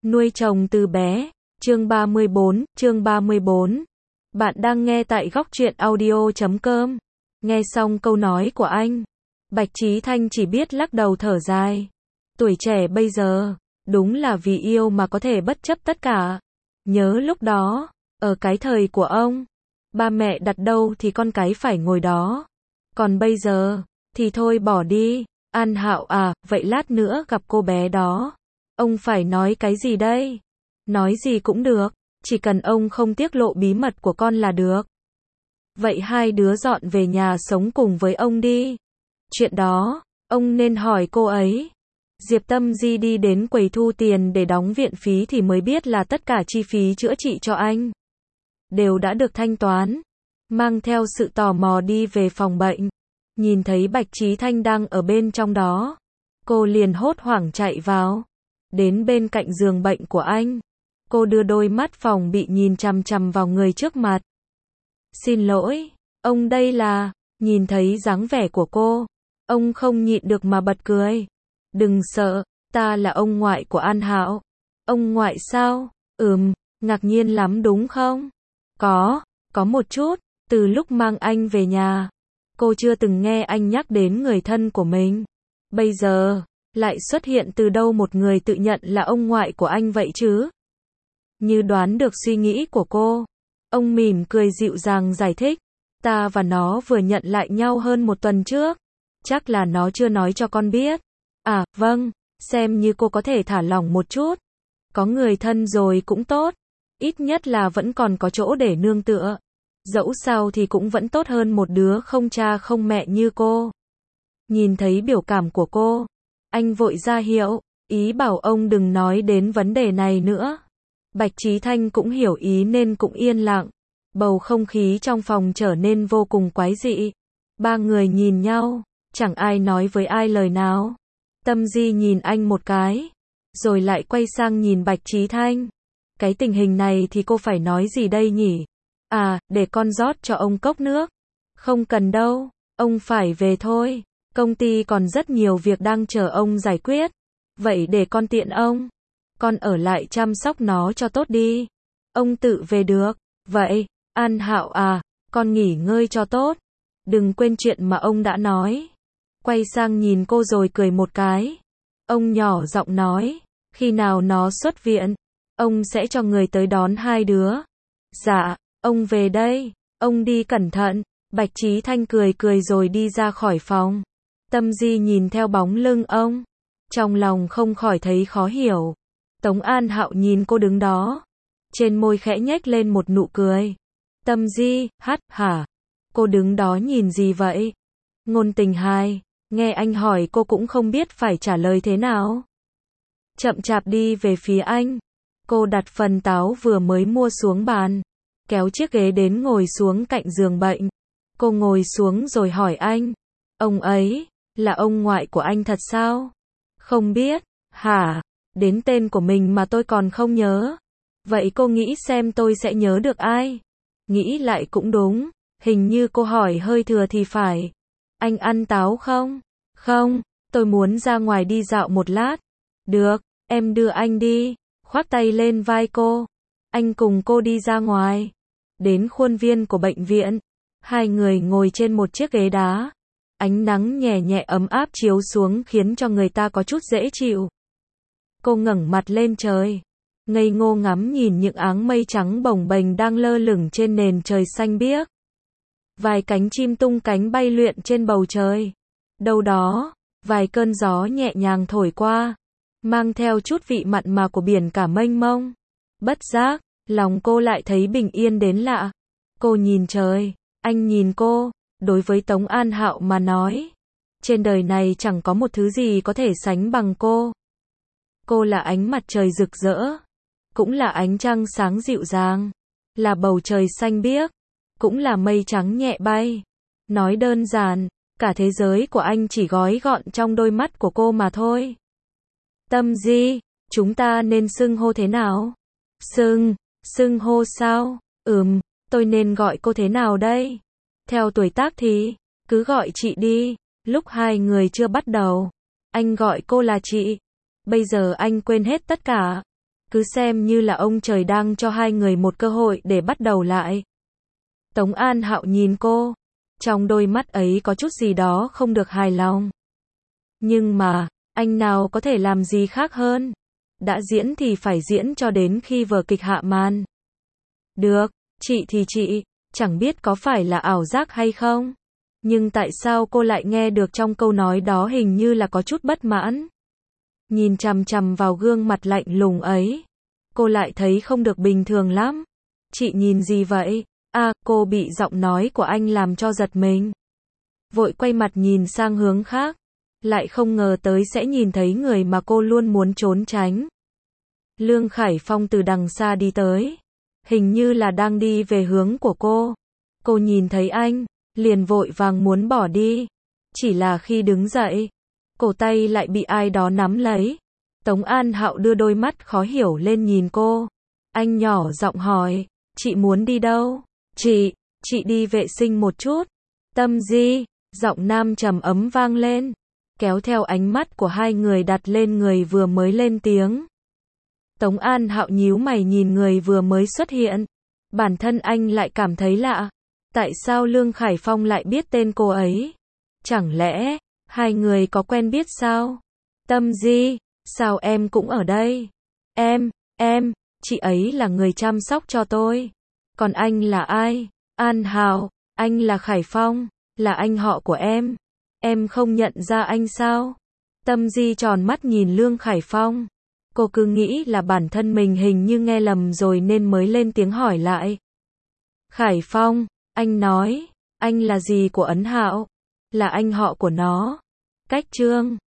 Nuôi chồng từ bé. Chương 34. Bạn đang nghe tại góc truyện audio.com. Nghe xong câu nói của anh, Bạch Chí Thanh chỉ biết lắc đầu thở dài. Tuổi trẻ bây giờ, đúng là vì yêu mà có thể bất chấp tất cả. Nhớ lúc đó, ở cái thời của ông, ba mẹ đặt đâu thì con cái phải ngồi đó. Còn bây giờ, thì thôi bỏ đi. An Hạo à, vậy lát nữa gặp cô bé đó, ông phải nói cái gì đây? Nói gì cũng được, chỉ cần ông không tiết lộ bí mật của con là được. Vậy hai đứa dọn về nhà sống cùng với ông đi. Chuyện đó, ông nên hỏi cô ấy. Diệp Tâm Di đi đến quầy thu tiền để đóng viện phí thì mới biết là tất cả chi phí chữa trị cho anh đều đã được thanh toán. Mang theo sự tò mò đi về phòng bệnh, nhìn thấy Bạch Chí Thanh đang ở bên trong đó, cô liền hốt hoảng chạy vào. Đến bên cạnh giường bệnh của anh, cô đưa đôi mắt phòng bị nhìn chằm chằm vào người trước mặt. Xin lỗi, ông đây là, nhìn thấy dáng vẻ của cô, ông không nhịn được mà bật cười. Đừng sợ, ta là ông ngoại của An Hạo. Ông ngoại sao? Ngạc nhiên lắm đúng không? Có một chút, từ lúc mang anh về nhà, cô chưa từng nghe anh nhắc đến người thân của mình. Bây giờ, lại xuất hiện từ đâu một người tự nhận là ông ngoại của anh vậy chứ? Như đoán được suy nghĩ của cô, ông mỉm cười dịu dàng giải thích. Ta và nó vừa nhận lại nhau hơn một tuần trước. Chắc là nó chưa nói cho con biết. À, vâng, xem như cô có thể thả lỏng một chút. Có người thân rồi cũng tốt. Ít nhất là vẫn còn có chỗ để nương tựa. Dẫu sao thì cũng vẫn tốt hơn một đứa không cha không mẹ như cô. Nhìn thấy biểu cảm của cô, anh vội ra hiệu, ý bảo ông đừng nói đến vấn đề này nữa. Bạch Chí Thanh cũng hiểu ý nên cũng yên lặng. Bầu không khí trong phòng trở nên vô cùng quái dị. Ba người nhìn nhau, chẳng ai nói với ai lời nào. Tâm Di nhìn anh một cái, rồi lại quay sang nhìn Bạch Chí Thanh. Cái tình hình này thì cô phải nói gì đây nhỉ? À, để con rót cho ông cốc nước. Không cần đâu, ông phải về thôi. Công ty còn rất nhiều việc đang chờ ông giải quyết. Vậy để con tiện ông. Con ở lại chăm sóc nó cho tốt đi. Ông tự về được. Vậy, An Hạo à, con nghỉ ngơi cho tốt. Đừng quên chuyện mà ông đã nói. Quay sang nhìn cô rồi cười một cái. Ông nhỏ giọng nói, khi nào nó xuất viện, ông sẽ cho người tới đón hai đứa. Dạ, ông về đây, ông đi cẩn thận. Bạch Chí Thanh cười cười rồi đi ra khỏi phòng. Tâm Di nhìn theo bóng lưng ông, trong lòng không khỏi thấy khó hiểu. Tống An Hạo nhìn cô đứng đó, trên môi khẽ nhếch lên một nụ cười. Tâm Di, hả? Cô đứng đó nhìn gì vậy? Ngôn Tình Hai, nghe anh hỏi cô cũng không biết phải trả lời thế nào. Chậm chạp đi về phía anh. Cô đặt phần táo vừa mới mua xuống bàn, kéo chiếc ghế đến ngồi xuống cạnh giường bệnh. Cô ngồi xuống rồi hỏi anh, ông ấy, là ông ngoại của anh thật sao? Không biết, hả? Đến tên của mình mà tôi còn không nhớ. Vậy cô nghĩ xem tôi sẽ nhớ được ai? Nghĩ lại cũng đúng, hình như cô hỏi hơi thừa thì phải. Anh ăn táo không? Không, tôi muốn ra ngoài đi dạo một lát. Được, em đưa anh đi. Khoác tay lên vai cô. Anh cùng cô đi ra ngoài. Đến khuôn viên của bệnh viện. Hai người ngồi trên một chiếc ghế đá. Ánh nắng nhẹ nhẹ ấm áp chiếu xuống khiến cho người ta có chút dễ chịu. Cô ngẩng mặt lên trời, ngây ngô ngắm nhìn những áng mây trắng bồng bềnh đang lơ lửng trên nền trời xanh biếc. Vài cánh chim tung cánh bay lượn trên bầu trời. Đâu đó, vài cơn gió nhẹ nhàng thổi qua, mang theo chút vị mặn mà của biển cả mênh mông. Bất giác, lòng cô lại thấy bình yên đến lạ. Cô nhìn trời, anh nhìn cô. Đối với Tống An Hạo mà nói, trên đời này chẳng có một thứ gì có thể sánh bằng cô. Cô là ánh mặt trời rực rỡ, cũng là ánh trăng sáng dịu dàng, là bầu trời xanh biếc, cũng là mây trắng nhẹ bay. Nói đơn giản, cả thế giới của anh chỉ gói gọn trong đôi mắt của cô mà thôi. Tâm Di, chúng ta nên xưng hô thế nào? Xưng hô sao? Tôi nên gọi cô thế nào đây? Theo tuổi tác thì, cứ gọi chị đi. Lúc hai người chưa bắt đầu, anh gọi cô là chị. Bây giờ anh quên hết tất cả. Cứ xem như là ông trời đang cho hai người một cơ hội để bắt đầu lại. Tống An Hạo nhìn cô. Trong đôi mắt ấy có chút gì đó không được hài lòng. Nhưng mà, anh nào có thể làm gì khác hơn. Đã diễn thì phải diễn cho đến khi vở kịch hạ màn. Được, chị thì chị, chẳng biết có phải là ảo giác hay không. Nhưng tại sao cô lại nghe được trong câu nói đó hình như là có chút bất mãn. Nhìn chằm chằm vào gương mặt lạnh lùng ấy. Cô lại thấy không được bình thường lắm. Chị nhìn gì vậy? À, cô bị giọng nói của anh làm cho giật mình. Vội quay mặt nhìn sang hướng khác. Lại không ngờ tới sẽ nhìn thấy người mà cô luôn muốn trốn tránh. Lương Khải Phong từ đằng xa đi tới. Hình như là đang đi về hướng của cô. Cô nhìn thấy anh, liền vội vàng muốn bỏ đi. Chỉ là khi đứng dậy, cổ tay lại bị ai đó nắm lấy. Tống An Hạo đưa đôi mắt khó hiểu lên nhìn cô. Anh nhỏ giọng hỏi, chị muốn đi đâu? Chị đi vệ sinh một chút. Tâm Di, giọng nam trầm ấm vang lên, kéo theo ánh mắt của hai người đặt lên người vừa mới lên tiếng. Tống An Hạo nhíu mày nhìn người vừa mới xuất hiện. Bản thân anh lại cảm thấy lạ. Tại sao Lương Khải Phong lại biết tên cô ấy? Chẳng lẽ, hai người có quen biết sao? Tâm Di, sao em cũng ở đây? Em, chị ấy là người chăm sóc cho tôi. Còn anh là ai? An Hạo, anh là Khải Phong, là anh họ của em. Em không nhận ra anh sao? Tâm Di tròn mắt nhìn Lương Khải Phong. Cô cứ nghĩ là bản thân mình hình như nghe lầm rồi nên mới lên tiếng hỏi lại. Khải Phong, anh nói, anh là gì của Ấn Hạo? Là anh họ của nó. Cách Trương.